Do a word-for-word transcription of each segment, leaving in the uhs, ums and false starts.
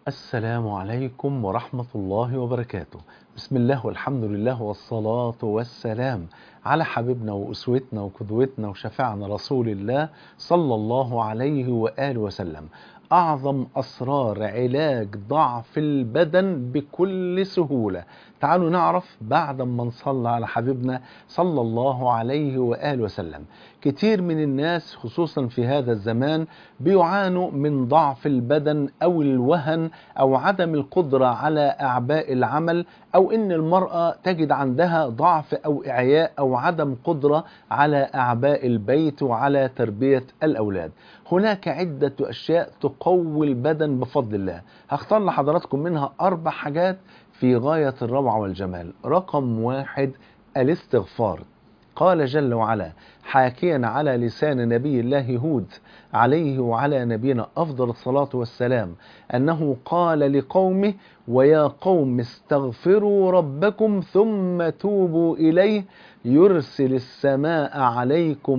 السلام عليكم ورحمة الله وبركاته. بسم الله والحمد لله والصلاة والسلام على حبيبنا وأسوتنا وقدوتنا وشفيعنا رسول الله صلى الله عليه وآله وسلم. أعظم أسرار علاج ضعف البدن بكل سهولة. تعالوا نعرف بعد ما نصلي على حبيبنا صلى الله عليه وآله وسلم. كتير من الناس خصوصا في هذا الزمان بيعانوا من ضعف البدن أو الوهن أو عدم القدرة على أعباء العمل، أو إن المرأة تجد عندها ضعف أو إعياء أو عدم قدرة على أعباء البيت وعلى تربية الأولاد. هناك عدة أشياء تقوي البدن بفضل الله. هختار لحضراتكم منها أربع حاجات في غاية الروعة والجمال. رقم واحد: الاستغفار. قال جل وعلا حاكيا على لسان نبي الله هود عليه وعلى نبينا أفضل الصلاة والسلام أنه قال لقومه: ويا قوم استغفروا ربكم ثم توبوا إليه يرسل السماء عليكم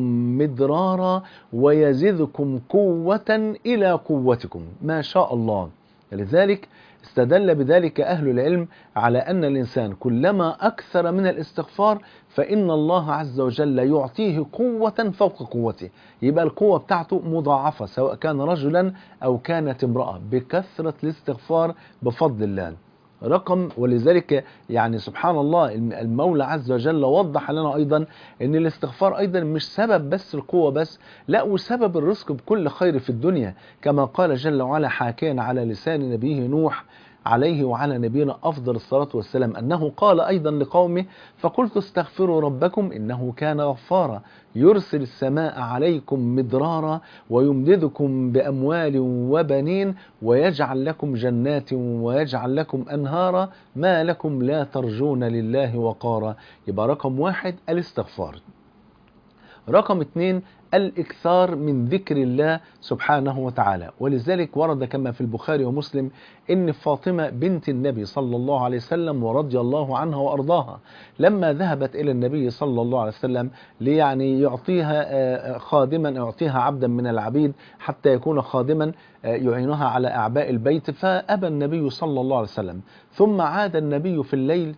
مدرارا ويزدكم قوة إلى قوتكم. ما شاء الله. لذلك استدل بذلك أهل العلم على أن الإنسان كلما أكثر من الاستغفار فإن الله عز وجل يعطيه قوة فوق قوته، يبقى القوة بتاعته مضاعفة سواء كان رجلا أو كانت امرأة بكثرة الاستغفار بفضل الله. رقم ولذلك يعني سبحان الله المولى عز وجل وضح لنا أيضا أن الاستغفار أيضا مش سبب بس القوة بس، لا، وسبب الرزق بكل خير في الدنيا، كما قال جل وعلا حاكيا على لسان نبيه نوح عليه وعلى نبينا أفضل الصلاة والسلام أنه قال أيضا لقومه: فقلت استغفروا ربكم إنه كان غفارا يرسل السماء عليكم مدرارا ويمددكم بأموال وبنين ويجعل لكم جنات ويجعل لكم أنهارا ما لكم لا ترجون لله وقارا. يبقى رقم واحد الاستغفار. رقم اثنين الإكثار من ذكر الله سبحانه وتعالى. ولذلك ورد كما في البخاري ومسلم إن فاطمة بنت النبي صلى الله عليه وسلم ورضي الله عنها وأرضاها لما ذهبت إلى النبي صلى الله عليه وسلم ليعني يعطيها خادما يعطيها عبدا من العبيد حتى يكون خادما يعينها على أعباء البيت، فأبى النبي صلى الله عليه وسلم. ثم عاد النبي في الليل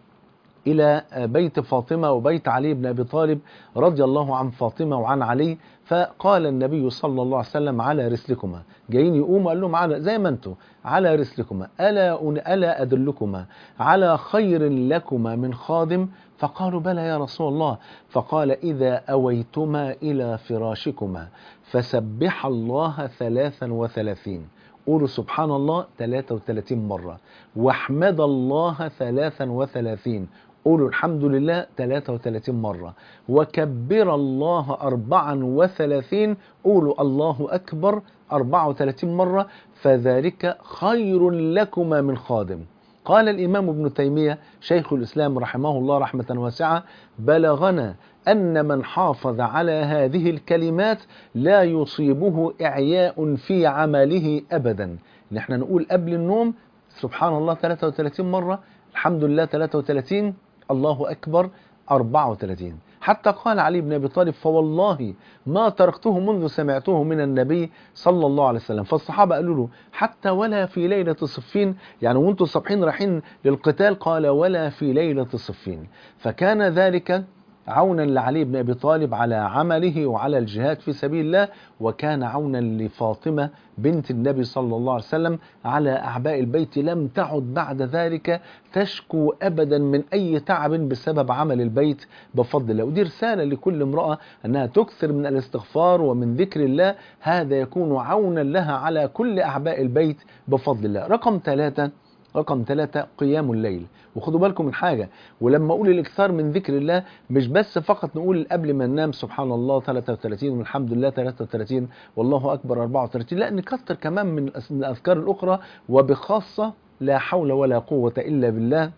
إلى بيت فاطمة وبيت علي بن أبي طالب رضي الله عن فاطمة وعن علي، فقال النبي صلى الله عليه وسلم: على رسلكما. جايين يقوموا قال لهم على زي ما انتم على رسلكما، ألا, ألا أدلكما على خير لكما من خادم؟ فقالوا: بلى يا رسول الله. فقال: إذا أويتما إلى فراشكما فسبح الله ثلاثا وثلاثين، قولوا سبحان الله ثلاثة وثلاثين مرة، واحمد الله ثلاثا وثلاثين، قولوا الحمد لله ثلاثة وثلاثين مرة، وكبر الله أربعا وثلاثين، قولوا الله أكبر أربعة وثلاثين مرة، فذلك خير لكما من خادم. قال الإمام ابن تيمية شيخ الإسلام رحمه الله رحمة واسعة: بلغنا أن من حافظ على هذه الكلمات لا يصيبه إعياء في عمله أبدا. نحن نقول قبل النوم سبحان الله ثلاثة وثلاثين مرة، الحمد لله ثلاثة وثلاثين، الله أكبر أربعة وثلاثين. حتى قال علي بن أبي طالب: فوالله ما تركته منذ سمعته من النبي صلى الله عليه وسلم. فالصحابة قالوا له: حتى ولا في ليلة صفين، يعني وانتم صبحين رايحين للقتال؟ قال: ولا في ليلة صفين. فكان ذلك عونا لعلي بن أبي طالب على عمله وعلى الجهاد في سبيل الله، وكان عونا لفاطمة بنت النبي صلى الله عليه وسلم على أعباء البيت. لم تعد بعد ذلك تشكو أبدا من أي تعب بسبب عمل البيت بفضل الله. ودي رسالة لكل امرأة أنها تكثر من الاستغفار ومن ذكر الله، هذا يكون عونا لها على كل أعباء البيت بفضل الله. رقم ثلاثة رقم ثلاثة قيام الليل. وخدوا بالكم من حاجة، ولما أقول الإكثار من ذكر الله مش بس فقط نقول قبل ما ننام سبحان الله ثلاثة وثلاثين والحمد لله ثلاثة وثلاثين والله أكبر أربعة وثلاثين، لا، نكثر كمان من الأذكار الأخرى، وبخاصة لا حول ولا قوة إلا بالله،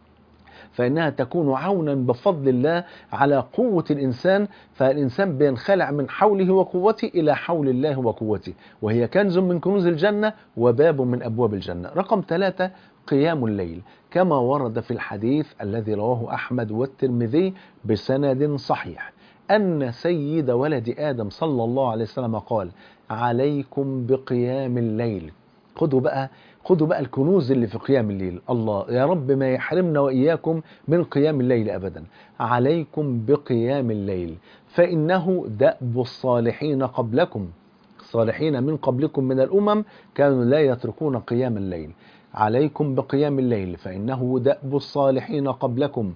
فإنها تكون عونا بفضل الله على قوة الإنسان. فالإنسان بينخلع من حوله وقوته إلى حول الله وقوته، وهي كنز من كنوز الجنة وباب من أبواب الجنة. رقم ثلاثة قيام الليل، كما ورد في الحديث الذي رواه أحمد والترمذي بسند صحيح أن سيد ولد آدم صلى الله عليه وسلم قال: عليكم بقيام الليل. خدوا بقى خدوا بقى الكنوز اللي في قيام الليل. الله يا رب ما يحرمنا وإياكم من قيام الليل أبدا. عليكم بقيام الليل فإنه دأب الصالحين قبلكم. الصالحين من قبلكم من الأمم كانوا لا يتركون قيام الليل. عليكم بقيام الليل فإنه دأب الصالحين قبلكم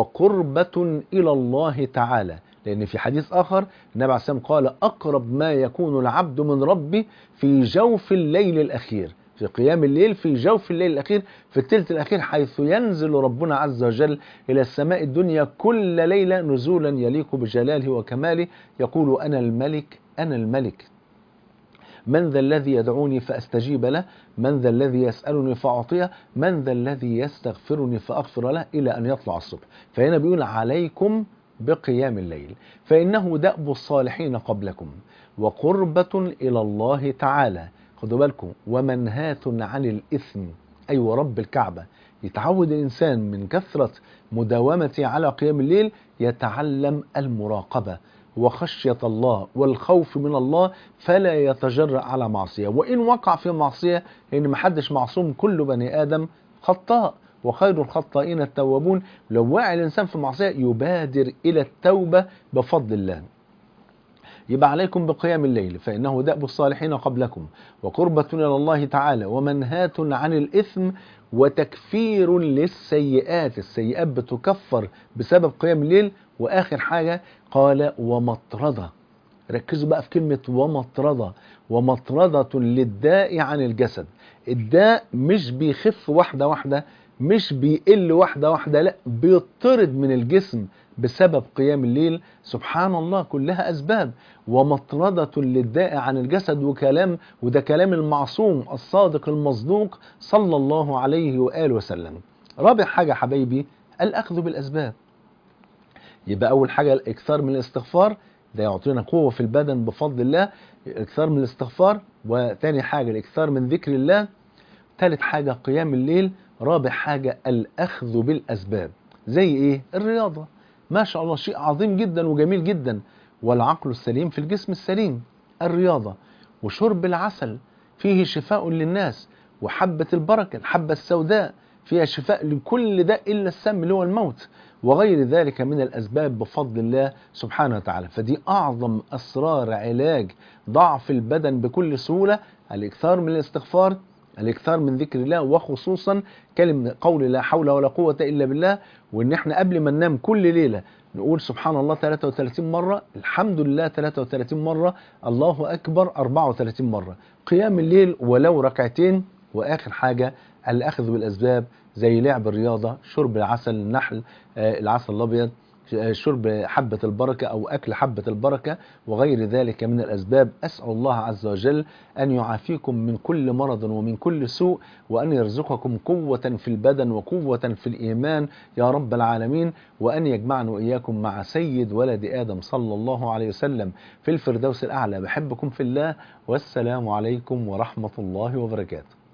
وقربة إلى الله تعالى. لأن في حديث آخر النبي عليه الصلاة والسلام قال أقرب ما يكون العبد من ربه في جوف الليل الأخير، في قيام الليل في جوف الليل الأخير، في الثلث الأخير، حيث ينزل ربنا عز وجل إلى السماء الدنيا كل ليلة نزولا يليق بجلاله وكماله، يقول أنا الملك أنا الملك، من ذا الذي يدعوني فأستجيب له، من ذا الذي يسألني فأعطيه، من ذا الذي يستغفرني فأغفر له، إلى أن يطلع الصبح. فهنا بيقول عليكم بقيام الليل فإنه دأب الصالحين قبلكم وقربة إلى الله تعالى. خدوا بالكم ومنهاة عن الإثم. أي أيوة رب الكعبة يتعود الإنسان من كثرة مداومته على قيام الليل يتعلم المراقبة وخشية الله والخوف من الله، فلا يتجرأ على معصية، وإن وقع في معصية لأن محدش معصوم، كل بني آدم خطاء وخير الخطائين التوابون. لو وقع الإنسان في معصية يبادر إلى التوبة بفضل الله. يبقى عليكم بقيام الليل فإنه دأب الصالحين قبلكم وقربة إلى الله تعالى ومنهاة عن الإثم وتكفير للسيئات. السيئات بتكفر بسبب قيام الليل. وآخر حاجة قال ومطردة. ركزوا بقى في كلمة ومطردة. ومطردة للداء عن الجسد. الداء مش بيخف واحدة واحدة، مش بيقل واحدة واحدة، لا بيطرد من الجسم بسبب قيام الليل. سبحان الله كلها أسباب. ومطردة للداء عن الجسد، وكلام وده كلام المعصوم الصادق المصدوق صلى الله عليه وآله وسلم. رابع حاجة حبايبي الأخذ بالأسباب. يبقى أول حاجة الإكثار من الاستغفار، ده يعطينا قوة في البدن بفضل الله، الإكثار من الاستغفار. وثاني حاجة الإكثار من ذكر الله. ثالث حاجة قيام الليل. رابع حاجة الأخذ بالأسباب. زي إيه؟ الرياضة. ما شاء الله شيء عظيم جدا وجميل جدا، والعقل السليم في الجسم السليم. الرياضة وشرب العسل فيه شفاء للناس، وحبة البركة الحبة السوداء فيها شفاء لكل داء إلا السم اللي هو الموت، وغير ذلك من الأسباب بفضل الله سبحانه وتعالى. فدي أعظم أسرار علاج ضعف البدن بكل سهولة، الإكثار من الاستغفار، الإكثار من ذكر الله، وخصوصا كلمة قول لا حول ولا قوة إلا بالله. وإن احنا قبل ما ننام كل ليلة نقول سبحان الله ثلاثة وثلاثين مرة، الحمد لله ثلاثة وثلاثين مرة، الله أكبر أربعة وثلاثين مرة. قيام الليل ولو ركعتين. وآخر حاجة الأخذ بالأسباب زي لعب الرياضة، شرب العسل النحل، آه العسل الأبيض، شرب حبة البركة أو أكل حبة البركة، وغير ذلك من الأسباب. أسأل الله عز وجل أن يعافيكم من كل مرض ومن كل سوء، وأن يرزقكم قوة في البدن وقوة في الإيمان يا رب العالمين، وأن يجمعنا وإياكم مع سيد ولد آدم صلى الله عليه وسلم في الفردوس الأعلى. بحبكم في الله، والسلام عليكم ورحمة الله وبركاته.